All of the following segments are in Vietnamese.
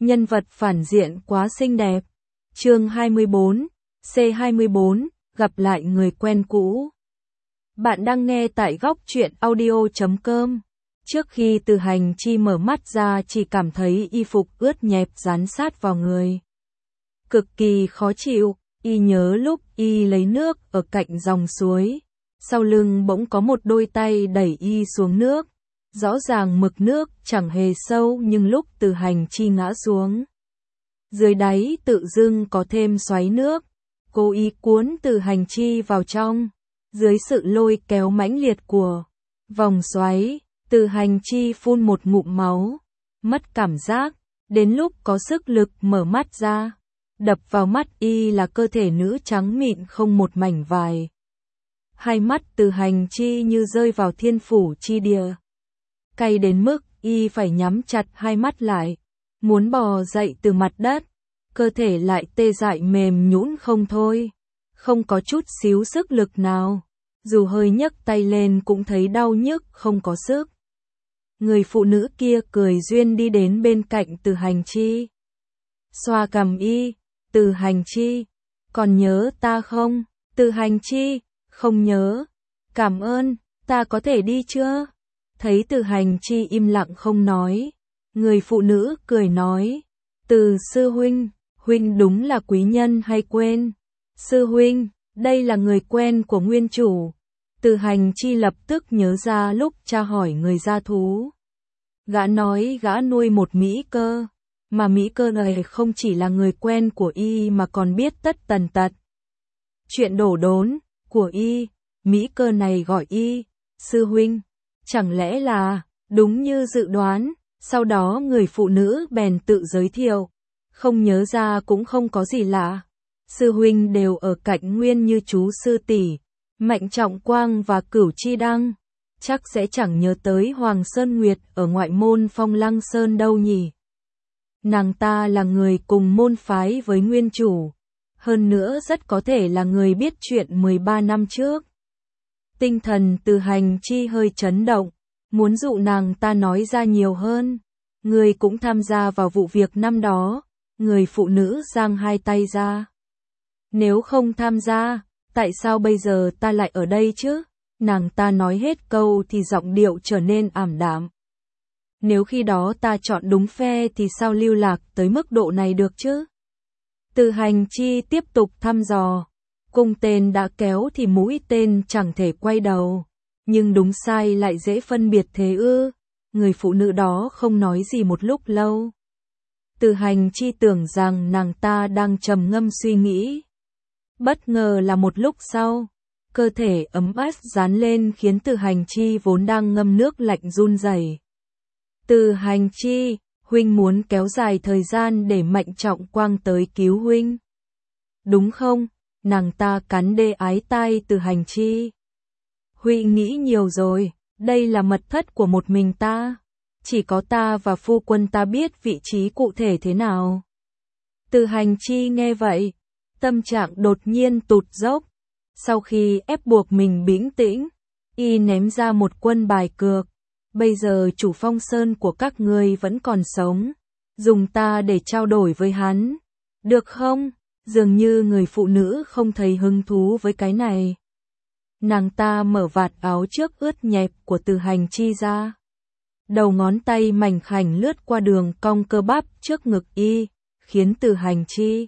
Nhân vật phản diện quá xinh đẹp. Chương 24, C24, gặp lại người quen cũ. Bạn đang nghe tại góc truyện audio.com. Trước khi Từ Hành Chi mở mắt ra chỉ cảm thấy y phục ướt nhẹp dán sát vào người. Cực kỳ khó chịu, y nhớ lúc y lấy nước ở cạnh dòng suối. Sau lưng bỗng có một đôi tay đẩy y xuống nước. Rõ ràng mực nước chẳng hề sâu nhưng lúc Từ Hành Chi ngã xuống, dưới đáy tự dưng có thêm xoáy nước, cố ý cuốn Từ Hành Chi vào trong. Dưới sự lôi kéo mãnh liệt của vòng xoáy, Từ Hành Chi phun một ngụm máu, mất cảm giác, đến lúc có sức lực mở mắt ra, đập vào mắt y là cơ thể nữ trắng mịn không một mảnh vải. Hai mắt Từ Hành Chi như rơi vào thiên phủ chi địa. Cay đến mức y phải nhắm chặt hai mắt lại, muốn bò dậy từ mặt đất, cơ thể lại tê dại mềm nhũn không thôi, không có chút xíu sức lực nào, dù hơi nhấc tay lên cũng thấy đau nhức không có sức. Người phụ nữ kia cười duyên đi đến bên cạnh Từ Hành Chi, xoa cằm y. Từ Hành Chi, còn nhớ ta không? Từ Hành Chi, không nhớ. Cảm ơn, ta có thể đi chưa? Thấy Từ Hành Chi im lặng không nói, người phụ nữ cười nói, Từ sư huynh, huynh đúng là quý nhân hay quên? Sư huynh, đây là người quen của nguyên chủ. Từ Hành Chi lập tức nhớ ra lúc tra hỏi người gia thú. Gã nói gã nuôi một mỹ cơ, mà mỹ cơ này không chỉ là người quen của y mà còn biết tất tần tật chuyện đổ đốn của y. Mỹ cơ này gọi y, sư huynh. Chẳng lẽ là, đúng như dự đoán, sau đó người phụ nữ bèn tự giới thiệu, không nhớ ra cũng không có gì lạ. Sư huynh đều ở cạnh Nguyên Như chú sư tỷ, Mạnh Trọng Quang và Cửu Chi Đăng, chắc sẽ chẳng nhớ tới Hoàng Sơn Nguyệt ở ngoại môn Phong Lăng Sơn đâu nhỉ. Nàng ta là người cùng môn phái với nguyên chủ, hơn nữa rất có thể là người biết chuyện 13 năm trước. Tinh thần Từ Hành Chi hơi chấn động, muốn dụ nàng ta nói ra nhiều hơn. Người cũng tham gia vào vụ việc năm đó. Người phụ nữ giang hai tay ra. Nếu không tham gia, tại sao bây giờ ta lại ở đây chứ? Nàng ta nói hết câu thì giọng điệu trở nên ảm đạm. Nếu khi đó ta chọn đúng phe thì sao lưu lạc tới mức độ này được chứ? Từ Hành Chi tiếp tục thăm dò. Cung tên đã kéo thì mũi tên chẳng thể quay đầu. Nhưng đúng sai lại dễ phân biệt thế ư? Người phụ nữ đó không nói gì một lúc lâu. Từ Hành Chi tưởng rằng nàng ta đang trầm ngâm suy nghĩ. Bất ngờ là một lúc sau, cơ thể ấm áp dán lên khiến Từ Hành Chi vốn đang ngâm nước lạnh run rẩy. Từ Hành Chi, huynh muốn kéo dài thời gian để Mạnh Trọng Quang tới cứu huynh, đúng không? Nàng ta cắn đê ái tai Từ Hành Chi. Huynh nghĩ nhiều rồi, đây là mật thất của một mình ta. Chỉ có ta và phu quân ta biết vị trí cụ thể thế nào. Từ Hành Chi nghe vậy, tâm trạng đột nhiên tụt dốc. Sau khi ép buộc mình bình tĩnh, y ném ra một quân bài cược. Bây giờ chủ Phong Sơn của các ngươi vẫn còn sống, dùng ta để trao đổi với hắn, được không? Dường như người phụ nữ không thấy hứng thú với cái này. Nàng ta mở vạt áo trước ướt nhẹp của Từ Hành Chi ra. Đầu ngón tay mảnh khảnh lướt qua đường cong cơ bắp trước ngực y, khiến Từ Hành Chi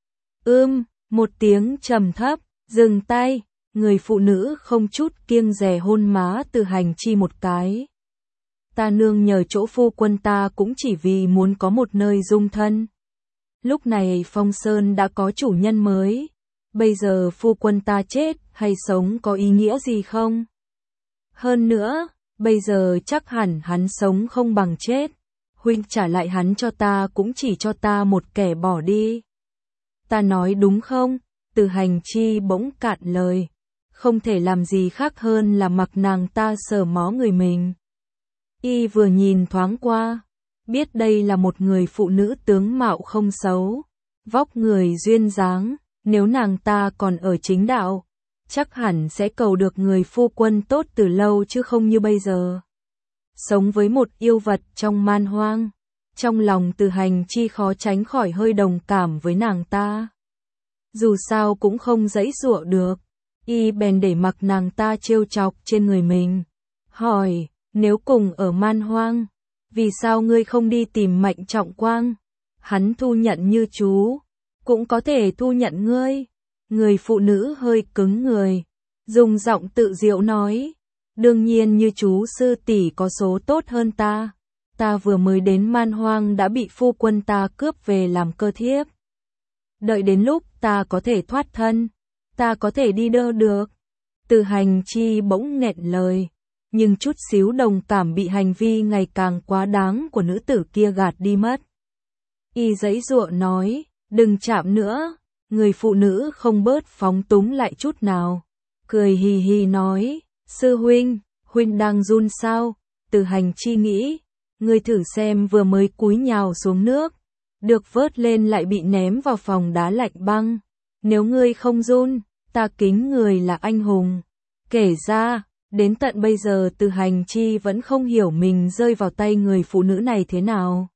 một tiếng trầm thấp, dừng tay. Người phụ nữ không chút kiêng dè hôn má Từ Hành Chi một cái. Ta nương nhờ chỗ phu quân ta cũng chỉ vì muốn có một nơi dung thân. Lúc này Phong Sơn đã có chủ nhân mới. Bây giờ phu quân ta chết hay sống có ý nghĩa gì không? Hơn nữa, bây giờ chắc hẳn hắn sống không bằng chết. Huynh trả lại hắn cho ta cũng chỉ cho ta một kẻ bỏ đi. Ta nói đúng không? Từ Hành Chi bỗng cạn lời. Không thể làm gì khác hơn là mặc nàng ta sờ mó người mình. Y vừa nhìn thoáng qua, biết đây là một người phụ nữ tướng mạo không xấu, vóc người duyên dáng, nếu nàng ta còn ở chính đạo, chắc hẳn sẽ cầu được người phu quân tốt từ lâu chứ không như bây giờ. Sống với một yêu vật trong man hoang, Trong lòng Từ Hành Chi khó tránh khỏi hơi đồng cảm với nàng ta. Dù sao cũng không giãy giụa được, y bèn để mặc nàng ta trêu chọc trên người mình. Hỏi, nếu cùng ở Man Hoang, vì sao ngươi không đi tìm Mạnh Trọng Quang? Hắn thu nhận như chú, cũng có thể thu nhận ngươi. Người phụ nữ hơi cứng người, dùng giọng tự diệu nói, đương nhiên như chú sư tỷ có số tốt hơn ta. Ta vừa mới đến Man Hoang đã bị phu quân ta cướp về làm cơ thiếp. Đợi đến lúc ta có thể thoát thân, ta có thể đi đỡ được. Từ Hành Chi bỗng nghẹn lời, nhưng chút xíu đồng cảm bị hành vi ngày càng quá đáng của nữ tử kia gạt đi mất. Y giãy giụa nói, đừng chạm nữa. Người phụ nữ không bớt phóng túng lại chút nào, cười hì hì nói, sư huynh, huynh đang run sao? Từ Hành Chi nghĩ, ngươi thử xem vừa mới cúi nhào xuống nước, được vớt lên lại bị ném vào phòng đá lạnh băng. Nếu ngươi không run, ta kính người là anh hùng. Kể ra, đến tận bây giờ Từ Hành Chi vẫn không hiểu mình rơi vào tay người phụ nữ này thế nào.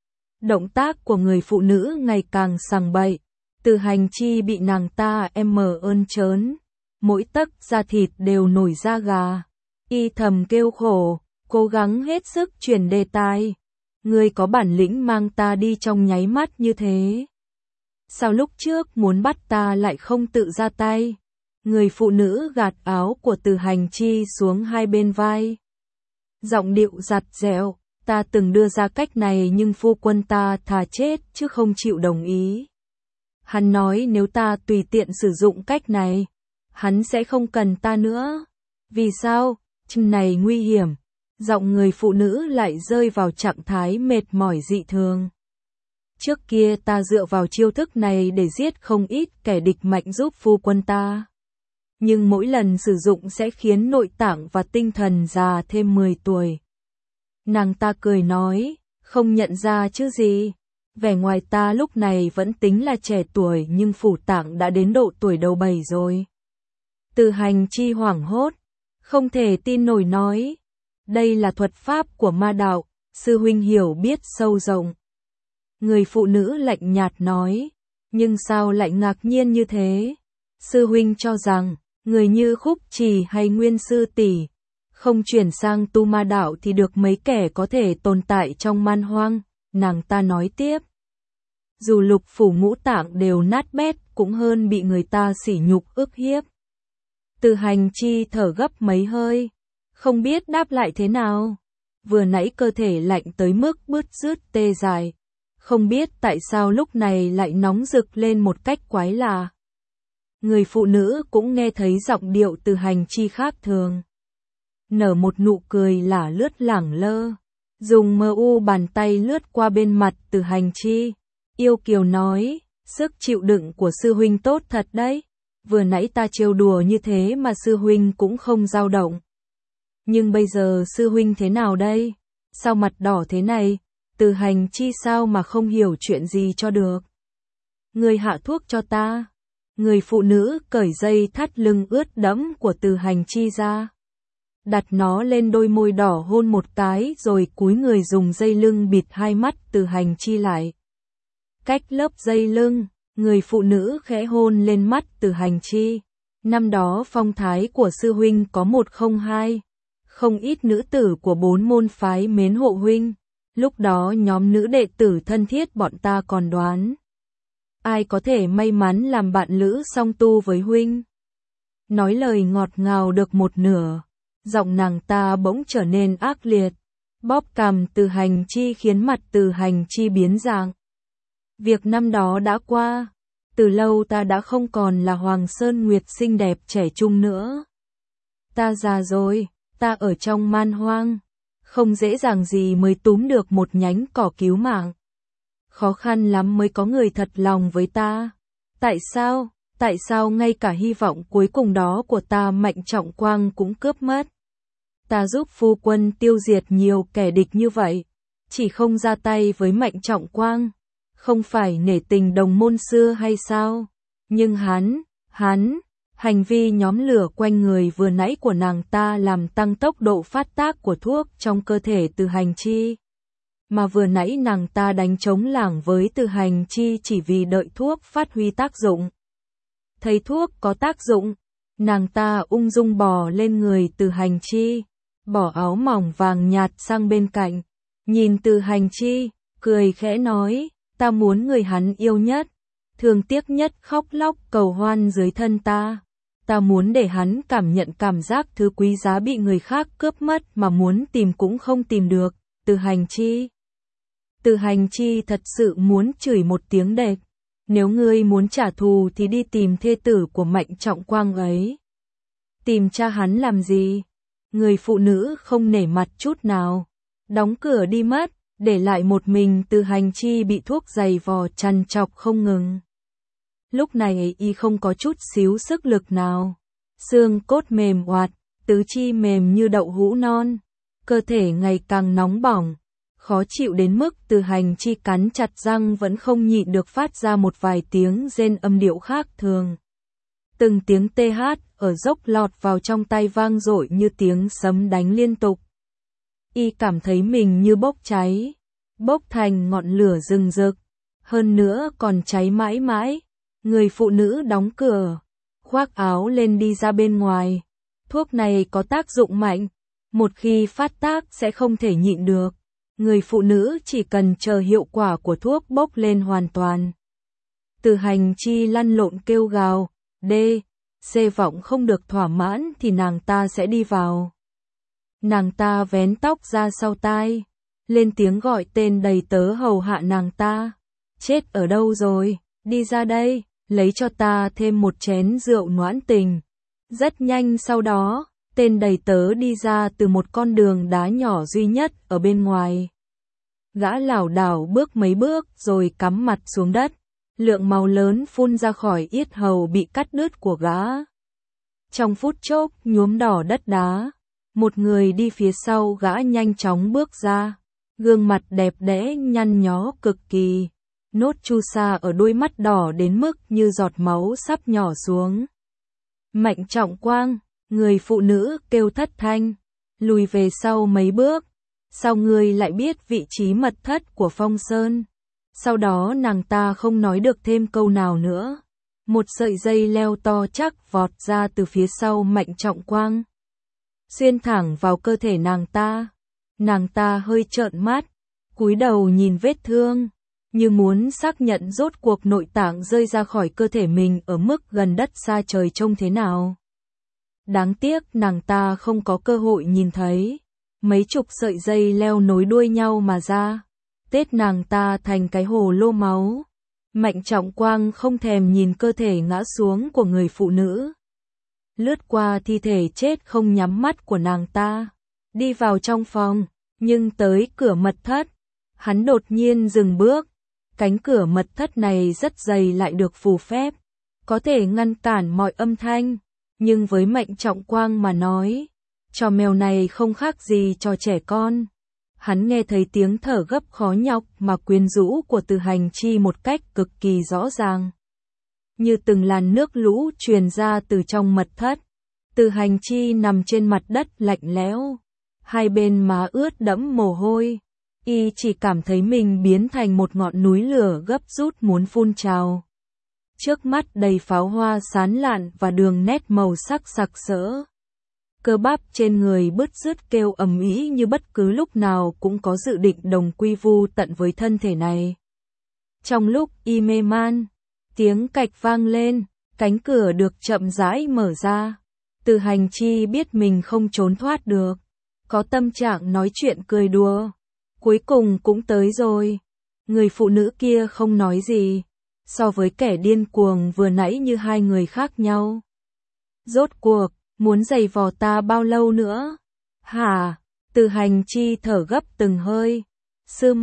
Động tác của người phụ nữ ngày càng sằng bậy. Từ Hành Chi bị nàng ta ơn trớn, mỗi tấc da thịt đều nổi da gà. Y thầm kêu khổ, cố gắng hết sức chuyển đề tài. Ngươi có bản lĩnh mang ta đi trong nháy mắt như thế. Sao lúc trước muốn bắt ta lại không tự ra tay? Người phụ nữ gạt áo của Từ Hành Chi xuống hai bên vai. Giọng điệu giặt dẻo, ta từng đưa ra cách này nhưng phu quân ta thà chết chứ không chịu đồng ý. Hắn nói nếu ta tùy tiện sử dụng cách này, hắn sẽ không cần ta nữa. Vì sao? Chừng này nguy hiểm. Giọng người phụ nữ lại rơi vào trạng thái mệt mỏi dị thường. Trước kia ta dựa vào chiêu thức này để giết không ít kẻ địch mạnh giúp phu quân ta. Nhưng mỗi lần sử dụng sẽ khiến nội tạng và tinh thần già thêm 10 tuổi. Nàng ta cười nói, không nhận ra chứ gì. Vẻ ngoài ta lúc này vẫn tính là trẻ tuổi nhưng phủ tạng đã đến độ tuổi đầu 7 rồi. Từ Hành Chi hoảng hốt, không thể tin nổi nói. Đây là thuật pháp của ma đạo, sư huynh hiểu biết sâu rộng. Người phụ nữ lạnh nhạt nói, nhưng sao lại ngạc nhiên như thế? Sư huynh cho rằng, người như Khúc Trì hay Nguyên sư tỷ không chuyển sang tu ma đạo thì được mấy kẻ có thể tồn tại trong Man Hoang. Nàng ta nói tiếp, dù lục phủ ngũ tạng đều nát bét cũng hơn bị người ta sỉ nhục ức hiếp. Từ Hành Chi thở gấp mấy hơi, không biết đáp lại thế nào. Vừa nãy cơ thể lạnh tới mức bứt rứt tê dại, không biết tại sao lúc này lại nóng rực lên một cách quái lạ. Người phụ nữ cũng nghe thấy giọng điệu Từ Hành Chi khác thường. Nở một nụ cười lả lướt lẳng lơ, dùng mờ u bàn tay lướt qua bên mặt Từ Hành Chi. Yêu kiều nói, sức chịu đựng của sư huynh tốt thật đấy. Vừa nãy ta trêu đùa như thế mà sư huynh cũng không dao động. Nhưng bây giờ sư huynh thế nào đây? Sao mặt đỏ thế này? Từ Hành Chi sao mà không hiểu chuyện gì cho được? Người hạ thuốc cho ta. Người phụ nữ cởi dây thắt lưng ướt đẫm của Từ Hành Chi ra. Đặt nó lên đôi môi đỏ hôn một cái rồi cúi người dùng dây lưng bịt hai mắt Từ Hành Chi lại. Cách lớp dây lưng, người phụ nữ khẽ hôn lên mắt Từ Hành Chi. Năm đó phong thái của sư huynh có 102. Không ít nữ tử của 4 môn phái mến hộ huynh. Lúc đó nhóm nữ đệ tử thân thiết bọn ta còn đoán ai có thể may mắn làm bạn lữ song tu với huynh. Nói lời ngọt ngào được một nửa, giọng nàng ta bỗng trở nên ác liệt, bóp cằm Từ Hành Chi khiến mặt Từ Hành Chi biến dạng. Việc năm đó đã qua, từ lâu ta đã không còn là Hoàng Sơn Nguyệt xinh đẹp trẻ trung nữa. Ta già rồi, ta ở trong Man Hoang, không dễ dàng gì mới túm được một nhánh cỏ cứu mạng. Khó khăn lắm mới có người thật lòng với ta. Tại sao ngay cả hy vọng cuối cùng đó của ta Mạnh Trọng Quang cũng cướp mất? Ta giúp phu quân tiêu diệt nhiều kẻ địch như vậy, chỉ không ra tay với Mạnh Trọng Quang, không phải nể tình đồng môn xưa hay sao? Nhưng hành vi nhóm lửa quanh người vừa nãy của nàng ta làm tăng tốc độ phát tác của thuốc trong cơ thể Từ Hành Chi. mà vừa nãy nàng ta đánh trống lảng với Từ Hành Chi chỉ vì đợi thuốc phát huy tác dụng. Thấy thuốc có tác dụng, nàng ta ung dung bò lên người Từ Hành Chi, bỏ áo mỏng vàng nhạt sang bên cạnh, nhìn Từ Hành Chi, cười khẽ nói, ta muốn người hắn yêu nhất, thương tiếc nhất khóc lóc cầu hoan dưới thân ta. Ta muốn để hắn cảm nhận cảm giác thứ quý giá bị người khác cướp mất mà muốn tìm cũng không tìm được. Từ Hành Chi. Từ Hành Chi thật sự muốn chửi một tiếng đệt. Nếu ngươi muốn trả thù thì đi tìm thê tử của Mạnh Trọng Quang ấy. Tìm cha hắn làm gì? Người phụ nữ không nể mặt chút nào. Đóng cửa đi mất, để lại một mình Từ Hành Chi bị thuốc giày vò trằn trọc không ngừng. Lúc này y không có chút xíu sức lực nào. Xương cốt mềm oạt, tứ chi mềm như đậu hũ non. Cơ thể ngày càng nóng bỏng, khó chịu đến mức Từ Hành Chi cắn chặt răng vẫn không nhịn được phát ra một vài tiếng rên âm điệu khác thường. Từng tiếng tê hát ở dốc lọt vào trong tai vang dội như tiếng sấm đánh liên tục. Y cảm thấy mình như bốc cháy, bốc thành ngọn lửa rừng rực, hơn nữa còn cháy mãi mãi. Người phụ nữ đóng cửa, khoác áo lên đi ra bên ngoài. Thuốc này có tác dụng mạnh, một khi phát tác sẽ không thể nhịn được. Người phụ nữ chỉ cần chờ hiệu quả của thuốc bốc lên hoàn toàn. Từ Hành Chi lăn lộn kêu gào, C vọng không được thỏa mãn thì nàng ta sẽ đi vào. Nàng ta vén tóc ra sau tai, lên tiếng gọi tên đầy tớ hầu hạ nàng ta. Chết ở đâu rồi, đi ra đây, lấy cho ta thêm một chén rượu noãn tình. Rất nhanh sau đó, tên đầy tớ đi ra từ một con đường đá nhỏ duy nhất ở bên ngoài. Gã lảo đảo bước mấy bước rồi cắm mặt xuống đất, lượng máu lớn phun ra khỏi yết hầu bị cắt đứt của gã. Trong phút chốc nhuốm đỏ đất đá, một người đi phía sau gã nhanh chóng bước ra, gương mặt đẹp đẽ nhăn nhó cực kỳ, nốt chu sa ở đôi mắt đỏ đến mức như giọt máu sắp nhỏ xuống. Mạnh Trọng Quang, người phụ nữ kêu thất thanh, lùi về sau mấy bước. Sao ngươi lại biết vị trí mật thất của Phong Sơn? Sau đó nàng ta không nói được thêm câu nào nữa. Một sợi dây leo to chắc vọt ra từ phía sau Mạnh Trọng Quang, xuyên thẳng vào cơ thể nàng ta. Nàng ta hơi trợn mắt, cúi đầu nhìn vết thương, như muốn xác nhận rốt cuộc nội tạng rơi ra khỏi cơ thể mình ở mức gần đất xa trời trông thế nào. Đáng tiếc nàng ta không có cơ hội nhìn thấy. Mấy chục sợi dây leo nối đuôi nhau mà ra, tết nàng ta thành cái hồ lô máu. Mạnh Trọng Quang không thèm nhìn cơ thể ngã xuống của người phụ nữ, lướt qua thi thể chết không nhắm mắt của nàng ta, đi vào trong phòng, nhưng tới cửa mật thất, hắn đột nhiên dừng bước. Cánh cửa mật thất này rất dày lại được phù phép, có thể ngăn cản mọi âm thanh, nhưng với Mạnh Trọng Quang mà nói, trò mèo này không khác gì trò trẻ con. Hắn nghe thấy tiếng thở gấp khó nhọc mà quyến rũ của Từ Hành Chi một cách cực kỳ rõ ràng. Như từng làn nước lũ truyền ra từ trong mật thất. Từ Hành Chi nằm trên mặt đất lạnh lẽo, hai bên má ướt đẫm mồ hôi. Y chỉ cảm thấy mình biến thành một ngọn núi lửa gấp rút muốn phun trào. Trước mắt đầy pháo hoa sán lạn và đường nét màu sắc sặc sỡ. Cơ bắp trên người bứt rứt kêu ầm ĩ như bất cứ lúc nào cũng có dự định đồng quy vu tận với thân thể này. Trong lúc y mê man, tiếng cạch vang lên, cánh cửa được chậm rãi mở ra. Từ Hành Chi biết mình không trốn thoát được, có tâm trạng nói chuyện cười đùa. Cuối cùng cũng tới rồi. Người phụ nữ kia không nói gì, so với kẻ điên cuồng vừa nãy như hai người khác nhau. Rốt cuộc, muốn giày vò ta bao lâu nữa? Hả? Từ Hành Chi thở gấp từng hơi. Sư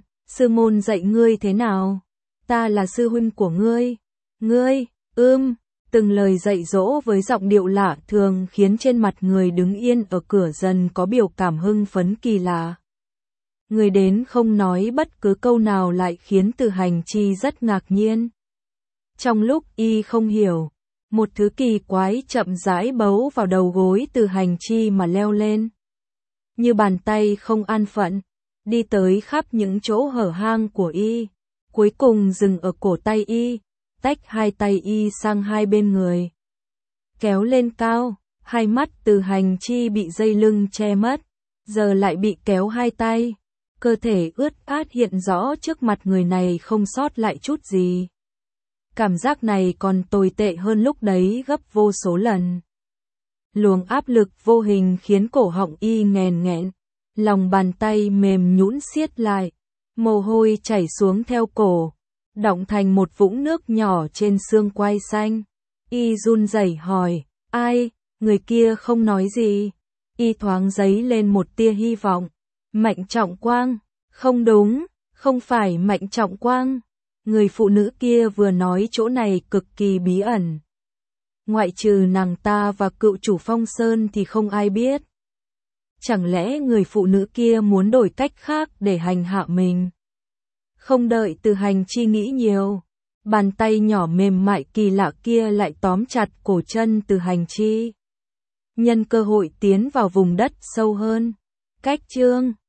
môn dạy ngươi thế nào? Ta là sư huynh của ngươi. Ngươi, từng lời dạy dỗ với giọng điệu lạ thường khiến trên mặt người đứng yên ở cửa dần có biểu cảm hưng phấn kỳ lạ. Người đến không nói bất cứ câu nào lại khiến Từ Hành Chi rất ngạc nhiên. Trong lúc y không hiểu, một thứ kỳ quái chậm rãi bấu vào đầu gối Từ Hành Chi mà leo lên. Như bàn tay không an phận, đi tới khắp những chỗ hở hang của y, cuối cùng dừng ở cổ tay y, tách hai tay y sang hai bên người. Kéo lên cao, hai mắt từ hành chi bị dây lưng che mất, giờ lại bị kéo hai tay. Cơ thể ướt át hiện rõ trước mặt người này không sót lại chút gì. Cảm giác này còn tồi tệ hơn lúc đấy gấp vô số lần. Luồng áp lực vô hình khiến cổ họng y nghèn nghẹn, lòng bàn tay mềm nhũn siết lại, mồ hôi chảy xuống theo cổ, đọng thành một vũng nước nhỏ trên xương quai xanh. Y run rẩy hỏi, ai? Người kia không nói gì. Y thoáng dấy lên một tia hy vọng. Mạnh Trọng Quang, không đúng, không phải Mạnh Trọng Quang. Người phụ nữ kia vừa nói chỗ này cực kỳ bí ẩn. Ngoại trừ nàng ta và cựu chủ Phong Sơn thì không ai biết. Chẳng lẽ người phụ nữ kia muốn đổi cách khác để hành hạ mình? Không đợi Từ Hành Chi nghĩ nhiều, bàn tay nhỏ mềm mại kỳ lạ kia lại tóm chặt cổ chân Từ Hành Chi. Nhân cơ hội tiến vào vùng đất sâu hơn. Cách chương